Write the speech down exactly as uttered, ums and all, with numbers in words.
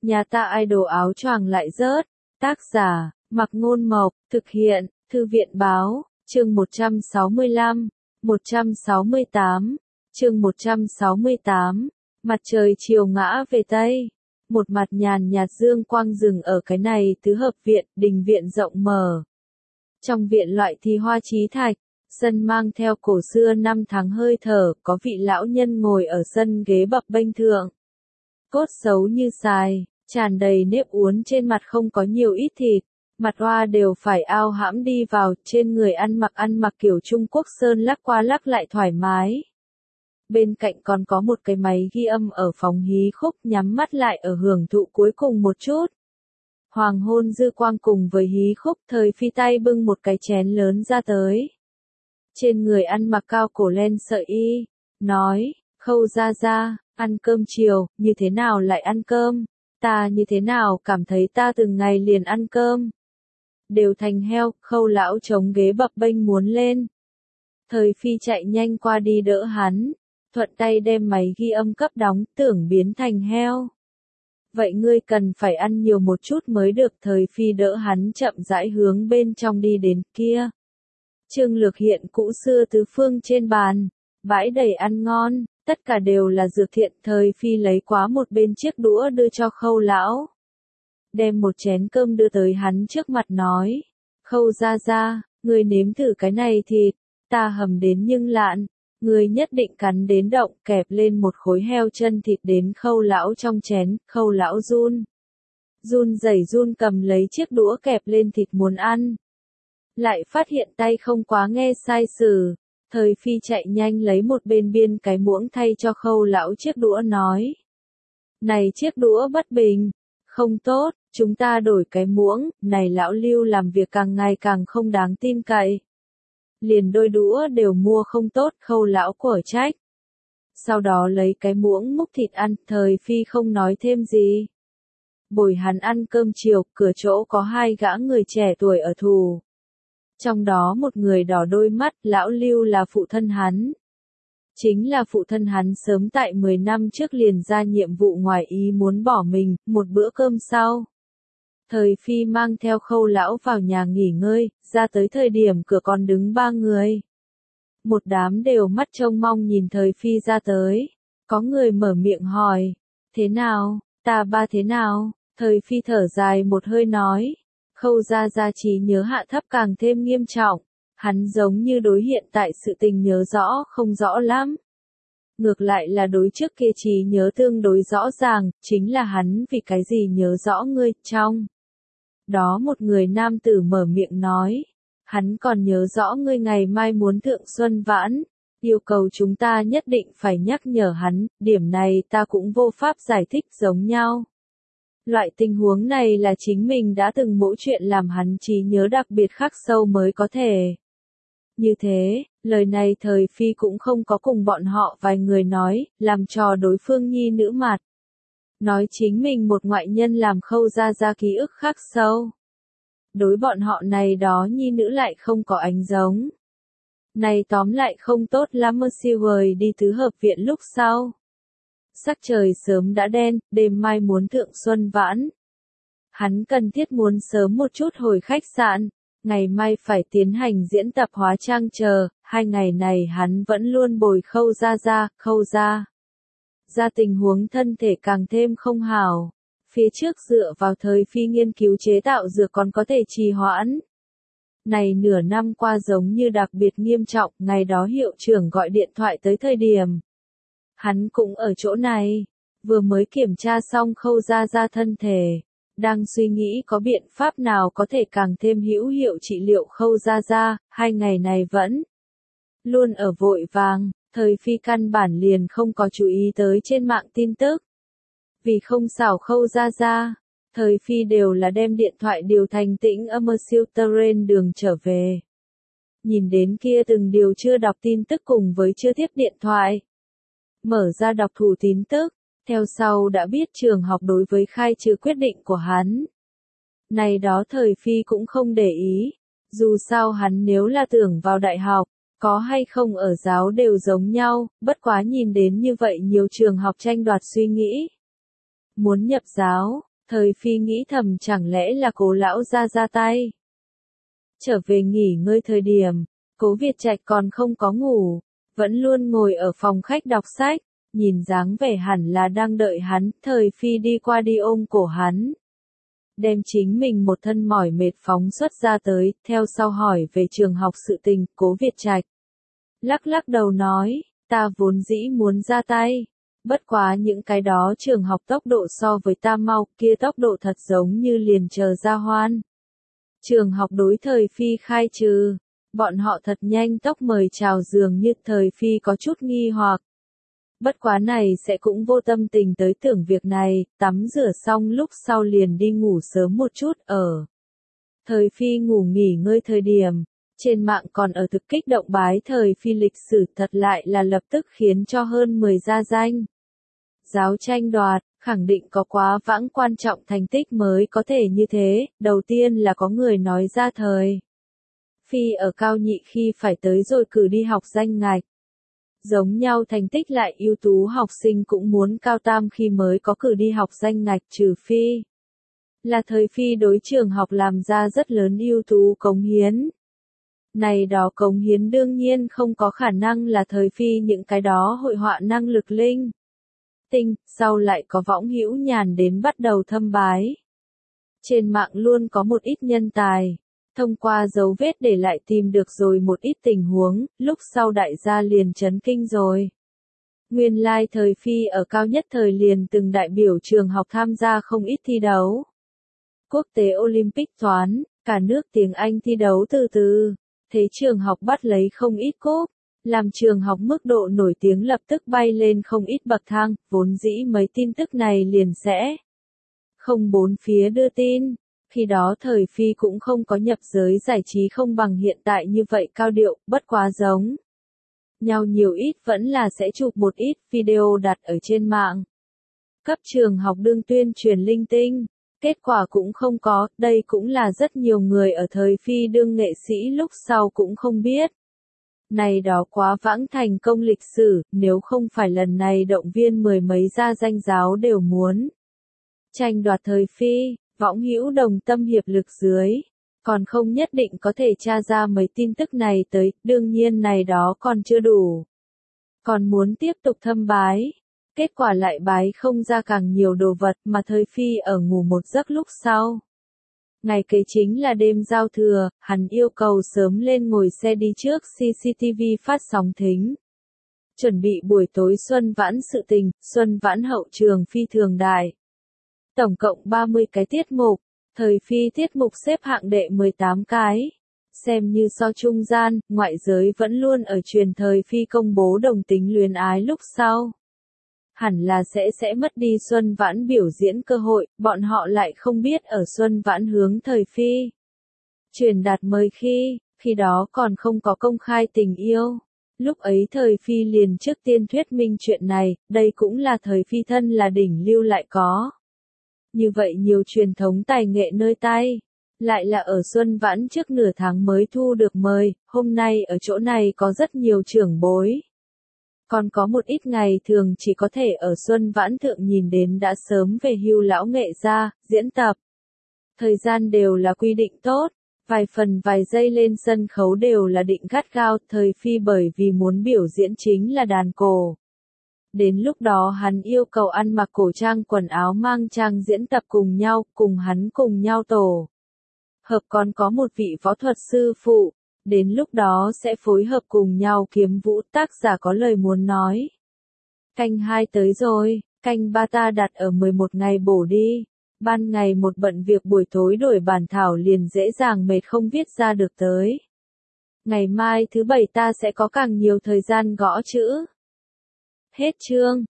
Nhà ta idol áo choàng lại rớt. Tác giả, Mặc Ngôn Mộc, thực hiện, Thư viện Báo, chương một trăm sáu mươi lăm, một trăm sáu mươi tám, chương một trăm sáu mươi tám, mặt trời chiều ngã về Tây. Một mặt nhàn nhạt dương quang rừng ở cái này tứ hợp viện, đình viện rộng mở. Trong viện loại thì hoa chí thạch, sân mang theo cổ xưa năm tháng hơi thở, có vị lão nhân ngồi ở sân ghế bập bênh thượng. Cốt xấu như xài, tràn đầy nếp uốn trên mặt không có nhiều ít thịt, mặt hoa đều phải ao hãm đi vào, trên người ăn mặc ăn mặc kiểu Trung Quốc sơn lắc qua lắc lại thoải mái. Bên cạnh còn có một cái máy ghi âm ở phòng hí khúc, nhắm mắt lại ở hưởng thụ cuối cùng một chút. Hoàng hôn dư quang cùng với hí khúc, Thời Phi tay bưng một cái chén lớn ra tới. Trên người ăn mặc cao cổ len sợi y, nói, Khâu gia gia, ăn cơm chiều, như thế nào lại ăn cơm, ta như thế nào cảm thấy ta từng ngày liền ăn cơm. Đều thành heo, Khâu lão chống ghế bập bênh muốn lên. Thời Phi chạy nhanh qua đi đỡ hắn, thuận tay đem máy ghi âm cấp đóng, tưởng biến thành heo. Vậy ngươi cần phải ăn nhiều một chút mới được. Thời Phi đỡ hắn chậm rãi hướng bên trong đi đến kia. Trương Lược hiện cũ xưa tứ phương trên bàn, bãi đầy ăn ngon, tất cả đều là dược thiện. Thời Phi lấy quá một bên chiếc đũa đưa cho Khâu lão. Đem một chén cơm đưa tới hắn trước mặt nói, Khâu gia gia, ngươi nếm thử cái này thịt, ta hầm đến nhưng lạn, ngươi nhất định cắn đến động. Kẹp lên một khối heo chân thịt đến Khâu lão trong chén. Khâu lão run run rẩy run cầm lấy chiếc đũa kẹp lên thịt muốn ăn, lại phát hiện tay không quá nghe sai sử. Thời Phi chạy nhanh lấy một bên biên cái muỗng thay cho Khâu lão chiếc đũa nói, này chiếc đũa bất bình, không tốt, chúng ta đổi cái muỗng. Này lão Lưu làm việc càng ngày càng không đáng tin cậy, liền đôi đũa đều mua không tốt. Khâu lão của trách, sau đó lấy cái muỗng múc thịt ăn. Thời Phi không nói thêm gì, bồi hắn ăn cơm chiều. Cửa chỗ có hai gã người trẻ tuổi ở thù, trong đó một người đỏ đôi mắt. Lão Lưu là phụ thân hắn, chính là phụ thân hắn sớm tại mười năm trước liền ra nhiệm vụ ngoài ý muốn bỏ mình. Một bữa cơm sau, Thời Phi mang theo Khâu lão vào nhà nghỉ ngơi, ra tới thời điểm cửa còn đứng ba người. Một đám đều mắt trông mong nhìn Thời Phi ra tới. Có người mở miệng hỏi, thế nào, ta ba thế nào? Thời Phi thở dài một hơi nói, Khâu gia gia trí nhớ hạ thấp càng thêm nghiêm trọng, hắn giống như đối hiện tại sự tình nhớ rõ không rõ lắm. Ngược lại là đối trước kia trí nhớ tương đối rõ ràng, chính là hắn vì cái gì nhớ rõ ngươi. Trong đó một người nam tử mở miệng nói, hắn còn nhớ rõ ngươi ngày mai muốn thượng xuân vãn, yêu cầu chúng ta nhất định phải nhắc nhở hắn, điểm này ta cũng vô pháp giải thích giống nhau. Loại tình huống này là chính mình đã từng mỗi chuyện làm hắn trí nhớ đặc biệt khắc sâu mới có thể. Như thế, lời này Thời Phi cũng không có cùng bọn họ vài người nói, làm trò đối phương nhi nữ mặt. Nói chính mình một ngoại nhân làm Khâu gia gia ký ức khắc sâu. Đối bọn họ này đó nhi nữ lại không có ánh giống. Này tóm lại không tốt lắm. Siêu đi tứ hợp viện lúc sau. Sắc trời sớm đã đen, đêm mai muốn thượng xuân vãn. Hắn cần thiết muốn sớm một chút hồi khách sạn, ngày mai phải tiến hành diễn tập hóa trang chờ. Hai ngày này hắn vẫn luôn bồi Khâu gia gia. Khâu gia gia tình huống thân thể càng thêm không hảo. Phía trước dựa vào Thời Phi nghiên cứu chế tạo dược còn có thể trì hoãn. Này nửa năm qua giống như đặc biệt nghiêm trọng. Ngày đó hiệu trưởng gọi điện thoại tới thời điểm hắn cũng ở chỗ này, vừa mới kiểm tra xong Khâu gia gia thân thể, đang suy nghĩ có biện pháp nào có thể càng thêm hữu hiệu trị liệu Khâu gia gia. Hai ngày này vẫn luôn ở vội vàng, Thời Phi căn bản liền không có chú ý tới trên mạng tin tức. Vì không xảo Khâu gia gia, Thời Phi đều là đem điện thoại điều thành tĩnh âm siêu terrain đường trở về. Nhìn đến kia từng điều chưa đọc tin tức cùng với chưa tiếp điện thoại. Mở ra đọc thủ tin tức, theo sau đã biết trường học đối với khai trừ quyết định của hắn. Này đó Thời Phi cũng không để ý, dù sao hắn nếu là tưởng vào đại học, có hay không ở giáo đều giống nhau, bất quá nhìn đến như vậy nhiều trường học tranh đoạt suy nghĩ. Muốn nhập giáo, Thời Phi nghĩ thầm chẳng lẽ là Cố lão gia ra tay. Trở về nghỉ ngơi thời điểm, Cố Việt Trạch còn không có ngủ, vẫn luôn ngồi ở phòng khách đọc sách, nhìn dáng vẻ hẳn là đang đợi hắn, Thời Phi đi qua đi ôm cổ hắn. Đem chính mình một thân mỏi mệt phóng xuất ra tới, theo sau hỏi về trường học sự tình, Cố Việt Trạch lắc lắc đầu nói, ta vốn dĩ muốn ra tay, bất quá những cái đó trường học tốc độ so với ta mau, kia tốc độ thật giống như liền chờ ra hoan. Trường học đối Thời Phi khai trừ, bọn họ thật nhanh tốc mời chào dường như Thời Phi có chút nghi hoặc. Bất quá này sẽ cũng vô tâm tình tới tưởng việc này, tắm rửa xong lúc sau liền đi ngủ sớm một chút ở. Thời Phi ngủ nghỉ ngơi thời điểm, trên mạng còn ở thực kích động bái Thời Phi lịch sử thật lại là lập tức khiến cho hơn mười gia danh. Giáo tranh đoạt, khẳng định có quá vãng quan trọng thành tích mới có thể như thế, đầu tiên là có người nói ra Thời Phi ở cao nhị khi phải tới rồi cử đi học danh ngạch. Giống nhau thành tích lại ưu tú học sinh cũng muốn cao tam khi mới có cử đi học danh ngạch trừ phi. Là Thời Phi đối trường học làm ra rất lớn ưu tú cống hiến. Này đó cống hiến đương nhiên không có khả năng là Thời Phi những cái đó hội họa năng lực linh. Tinh, sau lại có võng hữu nhàn đến bắt đầu thâm bái. Trên mạng luôn có một ít nhân tài. Thông qua dấu vết để lại tìm được rồi một ít tình huống, lúc sau đại gia liền chấn kinh rồi. Nguyên lai Thời Phi ở cao nhất thời liền từng đại biểu trường học tham gia không ít thi đấu. Quốc tế Olympic toán, cả nước tiếng Anh thi đấu từ từ, thế trường học bắt lấy không ít cúp, làm trường học mức độ nổi tiếng lập tức bay lên không ít bậc thang, vốn dĩ mấy tin tức này liền sẽ không bốn phía đưa tin. Khi đó Thời Phi cũng không có nhập giới giải trí không bằng hiện tại như vậy cao điệu, bất quá giống nhau nhiều ít vẫn là sẽ chụp một ít video đặt ở trên mạng. Cấp trường học đương tuyên truyền linh tinh, kết quả cũng không có, đây cũng là rất nhiều người ở Thời Phi đương nghệ sĩ lúc sau cũng không biết. Này đó quá vãng thành công lịch sử, nếu không phải lần này động viên mười mấy gia danh giáo đều muốn tranh đoạt Thời Phi. Võng hữu đồng tâm hiệp lực dưới, còn không nhất định có thể tra ra mấy tin tức này tới, đương nhiên này đó còn chưa đủ. Còn muốn tiếp tục thâm bái, kết quả lại bái không ra càng nhiều đồ vật mà Thời Phi ở ngủ một giấc lúc sau. Ngày kế chính là đêm giao thừa, hắn yêu cầu sớm lên ngồi xe đi trước xê xê tê vê phát sóng thính. Chuẩn bị buổi tối Xuân Vãn sự tình, Xuân Vãn hậu trường phi thường đại. Tổng cộng ba mươi cái tiết mục, Thời Phi tiết mục xếp hạng đệ mười tám cái. Xem như so trung gian, ngoại giới vẫn luôn ở truyền Thời Phi công bố đồng tính luyến ái lúc sau. Hẳn là sẽ sẽ mất đi Xuân Vãn biểu diễn cơ hội, bọn họ lại không biết ở Xuân Vãn hướng Thời Phi truyền đạt mời khi, khi đó còn không có công khai tình yêu. Lúc ấy Thời Phi liền trước tiên thuyết minh chuyện này, đây cũng là Thời Phi thân là đỉnh lưu lại có. Như vậy nhiều truyền thống tài nghệ nơi tay, lại là ở Xuân Vãn trước nửa tháng mới thu được mời, hôm nay ở chỗ này có rất nhiều trưởng bối. Còn có một ít ngày thường chỉ có thể ở Xuân Vãn thượng nhìn đến đã sớm về hưu lão nghệ gia, diễn tập. Thời gian đều là quy định tốt, vài phần vài giây lên sân khấu đều là định gắt gao, Thời Phi bởi vì muốn biểu diễn chính là đàn cổ. Đến lúc đó hắn yêu cầu ăn mặc cổ trang quần áo mang trang diễn tập cùng nhau, cùng hắn cùng nhau tổ hợp còn có một vị võ thuật sư phụ, đến lúc đó sẽ phối hợp cùng nhau kiếm vũ, tác giả có lời muốn nói. Canh hai tới rồi, canh ba ta đặt ở mười một ngày bổ đi, ban ngày một bận việc buổi tối đổi bản thảo liền dễ dàng mệt không viết ra được tới. Ngày mai thứ bảy ta sẽ có càng nhiều thời gian gõ chữ. Hết chương.